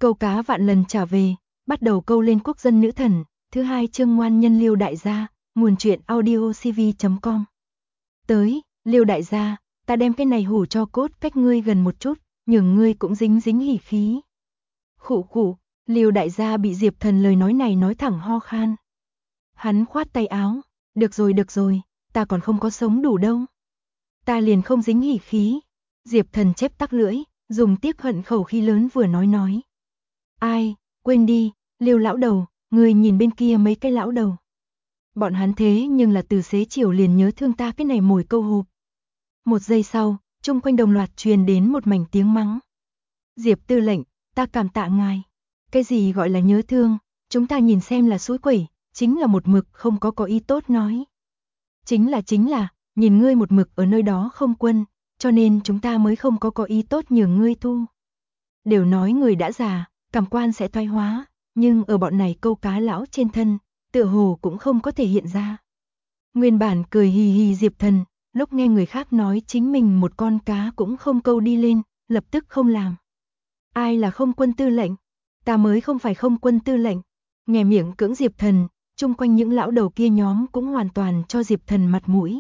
Câu cá vạn lần trả về, bắt đầu câu lên quốc dân nữ thần, thứ 2 chương ngoan nhân Liêu đại gia, nguồn truyện audiocv.com. Tới, Liêu đại gia, ta đem cái này hủ cho cốt cách ngươi gần một chút, nhường ngươi cũng dính dính hỉ khí. Khụ khụ, Liêu đại gia bị Diệp Thần lời nói này nói thẳng ho khan. Hắn khoát tay áo, được rồi, ta còn không có sống đủ đâu. Ta liền không dính hỉ khí. Diệp Thần chép tắc lưỡi, dùng tiếc hận khẩu khí lớn vừa nói. Ai, quên đi, Liêu lão đầu, người nhìn bên kia mấy cái lão đầu. Bọn hắn thế nhưng là từ xế chiều liền nhớ thương ta cái này mồi câu hộp. Một giây sau, chung quanh đồng loạt truyền đến một mảnh tiếng mắng. Diệp tư lệnh, ta cảm tạ ngài. Cái gì gọi là nhớ thương, chúng ta nhìn xem là suối quẩy, chính là một mực không có ý tốt nói. Chính là, nhìn ngươi một mực ở nơi đó không quân, cho nên chúng ta mới không có ý tốt nhường ngươi thu. Đều nói người đã già, cảm quan sẽ thoái hóa, nhưng ở bọn này câu cá lão trên thân, tựa hồ cũng không có thể hiện ra. Nguyên bản cười hì hì Diệp Thần, lúc nghe người khác nói chính mình một con cá cũng không câu đi lên, lập tức không làm. Ai là không quân tư lệnh? Ta mới không phải không quân tư lệnh. Nghe miệng cưỡng Diệp Thần, chung quanh những lão đầu kia nhóm cũng hoàn toàn cho Diệp Thần mặt mũi.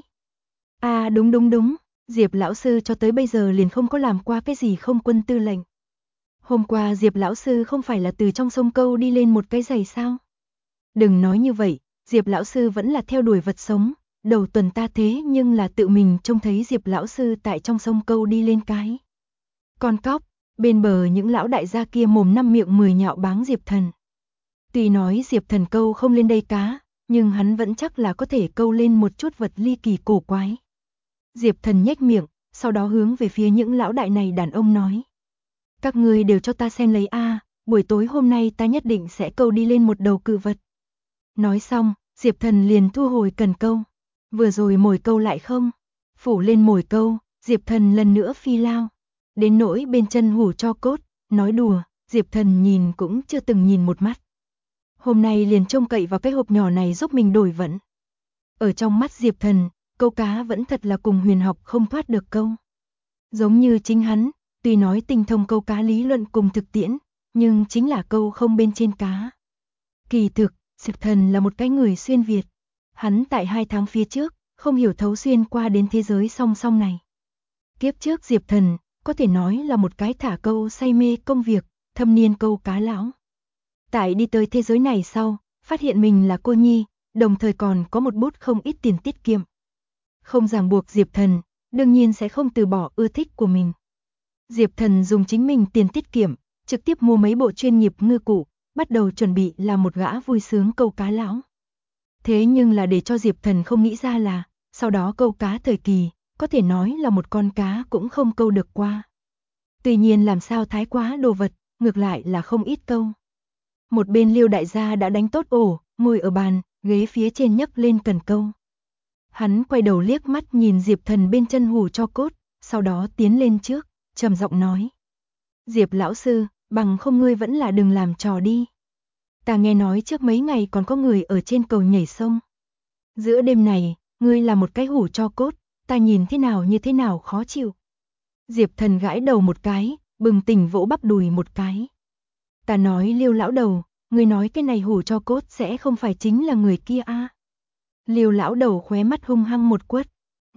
À đúng, Diệp lão sư cho tới bây giờ liền không có làm qua cái gì không quân tư lệnh. Hôm qua Diệp lão sư không phải là từ trong sông câu đi lên một cái giày sao? Đừng nói như vậy, Diệp lão sư vẫn là theo đuổi vật sống, đầu tuần ta thế nhưng là tự mình trông thấy Diệp lão sư tại trong sông câu đi lên cái. Con cóc, bên bờ những lão đại gia kia mồm năm miệng 10 nhạo báng Diệp Thần. Tuy nói Diệp Thần câu không lên đây cá, nhưng hắn vẫn chắc là có thể câu lên một chút vật ly kỳ cổ quái. Diệp Thần nhếch miệng, sau đó hướng về phía những lão đại này đàn ông nói. Các ngươi đều cho ta xem lấy a, buổi tối hôm nay ta nhất định sẽ câu đi lên một đầu cự vật. Nói xong, Diệp Thần liền thu hồi cần câu. Vừa rồi mồi câu lại không? Phủ lên mồi câu, Diệp Thần lần nữa phi lao. Đến nỗi bên chân hủ cho cốt, nói đùa, Diệp Thần nhìn cũng chưa từng nhìn một mắt. Hôm nay liền trông cậy vào cái hộp nhỏ này giúp mình đổi vận. Ở trong mắt Diệp Thần, câu cá vẫn thật là cùng huyền học không thoát được câu. Giống như chính hắn, tuy nói tinh thông câu cá lý luận cùng thực tiễn, nhưng chính là câu không bên trên cá. Kỳ thực, Diệp Thần là một cái người xuyên Việt. Hắn tại 2 tháng phía trước, không hiểu thấu xuyên qua đến thế giới song song này. Kiếp trước Diệp Thần, có thể nói là một cái thả câu say mê công việc, thâm niên câu cá lão. Tại đi tới thế giới này sau, phát hiện mình là cô nhi, đồng thời còn có một bút không ít tiền tiết kiệm. Không ràng buộc Diệp Thần, đương nhiên sẽ không từ bỏ ưa thích của mình. Diệp Thần dùng chính mình tiền tiết kiệm, trực tiếp mua mấy bộ chuyên nghiệp ngư cụ, bắt đầu chuẩn bị làm một gã vui sướng câu cá lão. Thế nhưng là để cho Diệp Thần không nghĩ ra là, sau đó câu cá thời kỳ, có thể nói là một con cá cũng không câu được qua. Tuy nhiên làm sao thái quá đồ vật, ngược lại là không ít câu. Một bên Liêu đại gia đã đánh tốt ổ, ngồi ở bàn, ghế phía trên nhấc lên cần câu. Hắn quay đầu liếc mắt nhìn Diệp Thần bên chân hủ cho cốt, sau đó tiến lên trước, trầm giọng nói. Diệp lão sư, bằng không ngươi vẫn là đừng làm trò đi. Ta nghe nói trước mấy ngày còn có người ở trên cầu nhảy sông. Giữa đêm này, ngươi là một cái hủ cho cốt, ta nhìn như thế nào khó chịu. Diệp Thần gãi đầu một cái, bừng tỉnh vỗ bắp đùi một cái. Ta nói Liêu lão đầu, ngươi nói cái này hủ cho cốt sẽ không phải chính là người kia a? Liêu lão đầu khóe mắt hung hăng một quất.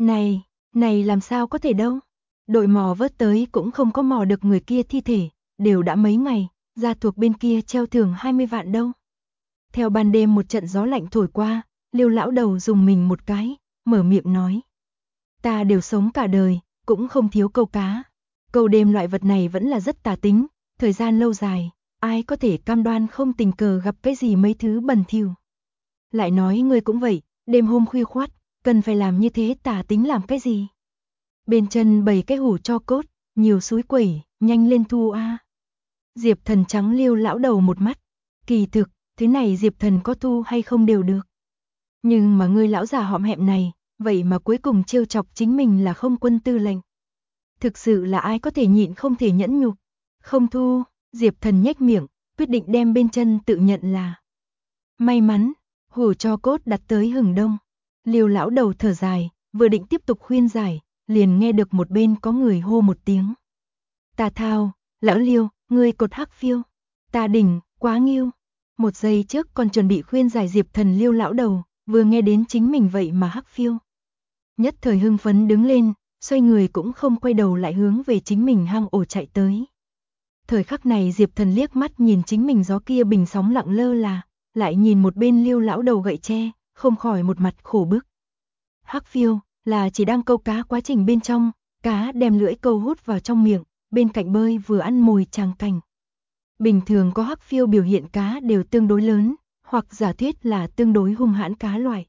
Này làm sao có thể đâu. Đội mò vớt tới cũng không có mò được người kia thi thể, đều đã mấy ngày, gia thuộc bên kia treo thưởng 20 vạn đâu. Theo ban đêm một trận gió lạnh thổi qua, Liêu lão đầu dùng mình một cái, mở miệng nói. Ta đều sống cả đời, cũng không thiếu câu cá. Câu đêm loại vật này vẫn là rất tà tính, thời gian lâu dài, ai có thể cam đoan không tình cờ gặp cái gì mấy thứ bẩn thỉu. Lại nói ngươi cũng vậy, đêm hôm khuya khoắt, cần phải làm như thế tà tính làm cái gì? Bên chân bày cái hủ cho cốt, nhiều suối quẩy, nhanh lên thu a. Diệp Thần trắng Liêu lão đầu một mắt, kỳ thực, thứ này Diệp Thần có thu hay không đều được. Nhưng mà ngươi lão già hõm hẹm này, vậy mà cuối cùng trêu chọc chính mình là không quân tư lệnh. Thực sự là ai có thể nhịn không thể nhẫn nhục. Không thu, Diệp Thần nhếch miệng, quyết định đem bên chân tự nhận là. May mắn, hủ cho cốt đặt tới hừng đông. Liêu lão đầu thở dài, vừa định tiếp tục khuyên giải, liền nghe được một bên có người hô một tiếng. Tà thao, lão Liêu, ngươi cột hắc phiêu. Ta đỉnh, quá nghiêu. Một giây trước còn chuẩn bị khuyên giải Diệp Thần Liêu lão đầu, vừa nghe đến chính mình vậy mà hắc phiêu. Nhất thời hưng phấn đứng lên, xoay người cũng không quay đầu lại hướng về chính mình hang ổ chạy tới. Thời khắc này Diệp Thần liếc mắt nhìn chính mình gió kia bình sóng lặng lơ là, lại nhìn một bên Liêu lão đầu gậy tre, không khỏi một mặt khổ bức. Hắc phiêu là chỉ đang câu cá quá trình bên trong, cá đem lưỡi câu hút vào trong miệng, bên cạnh bơi vừa ăn mồi tràng cảnh. Bình thường có hắc phiêu biểu hiện cá đều tương đối lớn, hoặc giả thuyết là tương đối hung hãn cá loại.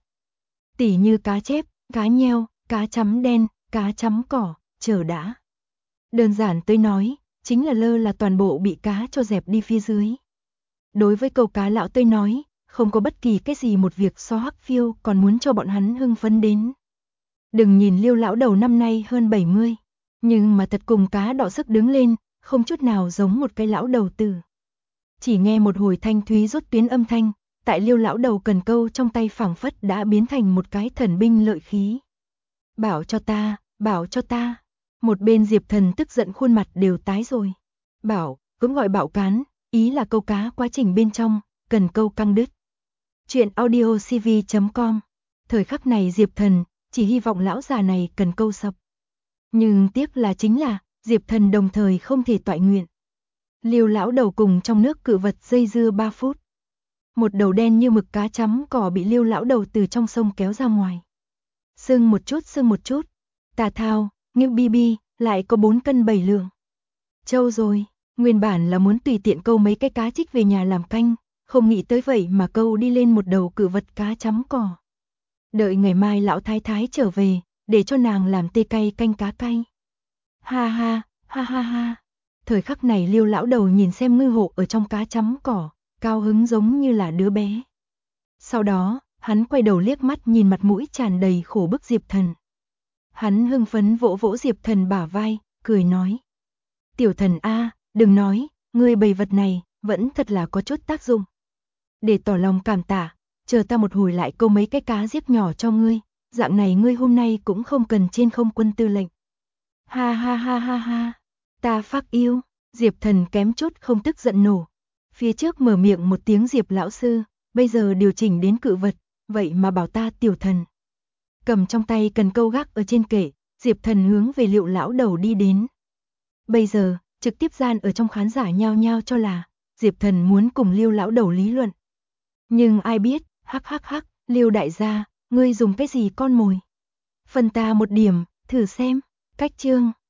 Tỉ như cá chép, cá nheo, cá chấm đen, cá chấm cỏ, chờ đã. Đơn giản tới nói, chính là lơ là toàn bộ bị cá cho dẹp đi phía dưới. Đối với câu cá lão Tây nói, không có bất kỳ cái gì một việc so hắc phiêu còn muốn cho bọn hắn hưng phấn đến. Đừng nhìn Liêu lão đầu năm nay hơn 70, nhưng mà thật cùng cá đọ sức đứng lên, không chút nào giống một cái lão đầu tử. Chỉ nghe một hồi thanh thúy rốt tuyến âm thanh, tại Liêu lão đầu cần câu trong tay phảng phất đã biến thành một cái thần binh lợi khí. Bảo cho ta, bảo cho ta. Một bên Diệp Thần tức giận khuôn mặt đều tái rồi. Bảo, cũng gọi bảo cán, ý là câu cá quá trình bên trong, cần câu căng đứt. Chuyện audiocv.com. Thời khắc này Diệp Thần chỉ hy vọng lão già này cần câu sập. Nhưng tiếc là chính là Diệp Thần đồng thời không thể toại nguyện. Liêu lão đầu cùng trong nước cự vật dây dưa 3 phút. Một đầu đen như mực cá chấm cỏ bị Liêu lão đầu từ trong sông kéo ra ngoài. Sưng một chút. Tà thao, nghiêu bi bi, lại có 4 cân 7 lượng. Châu rồi, nguyên bản là muốn tùy tiện câu mấy cái cá trích về nhà làm canh, không nghĩ tới vậy mà câu đi lên một đầu cự vật cá chấm cỏ. Đợi ngày mai lão thái thái trở về, để cho nàng làm tê cay canh cá cay. Ha ha, ha ha ha. Thời khắc này Liêu lão đầu nhìn xem ngư hộ ở trong cá chấm cỏ, cao hứng giống như là đứa bé. Sau đó, hắn quay đầu liếc mắt nhìn mặt mũi tràn đầy khổ bức Diệp Thần. Hắn hưng phấn vỗ vỗ Diệp Thần bả vai, cười nói. Tiểu thần a, đừng nói, ngươi bầy vật này, vẫn thật là có chút tác dụng. Để tỏ lòng cảm tạ, chờ ta một hồi lại câu mấy cái cá diếp nhỏ cho ngươi, dạng này ngươi hôm nay cũng không cần trên không quân tư lệnh. Ha ha ha ha ha, ta phác yêu, Diệp Thần kém chút không tức giận nổ. Phía trước mở miệng một tiếng Diệp lão sư, bây giờ điều chỉnh đến cự vật, vậy mà bảo ta tiểu thần. Cầm trong tay cần câu gác ở trên kệ, Diệp Thần hướng về Liệu lão đầu đi đến. Bây giờ, trực tiếp gian ở trong khán giả nhao nhao cho là Diệp Thần muốn cùng Liêu lão đầu lý luận. Nhưng ai biết, hắc hắc hắc, Liêu đại gia, ngươi dùng cái gì con mồi? Phần ta một điểm, thử xem, cách chương.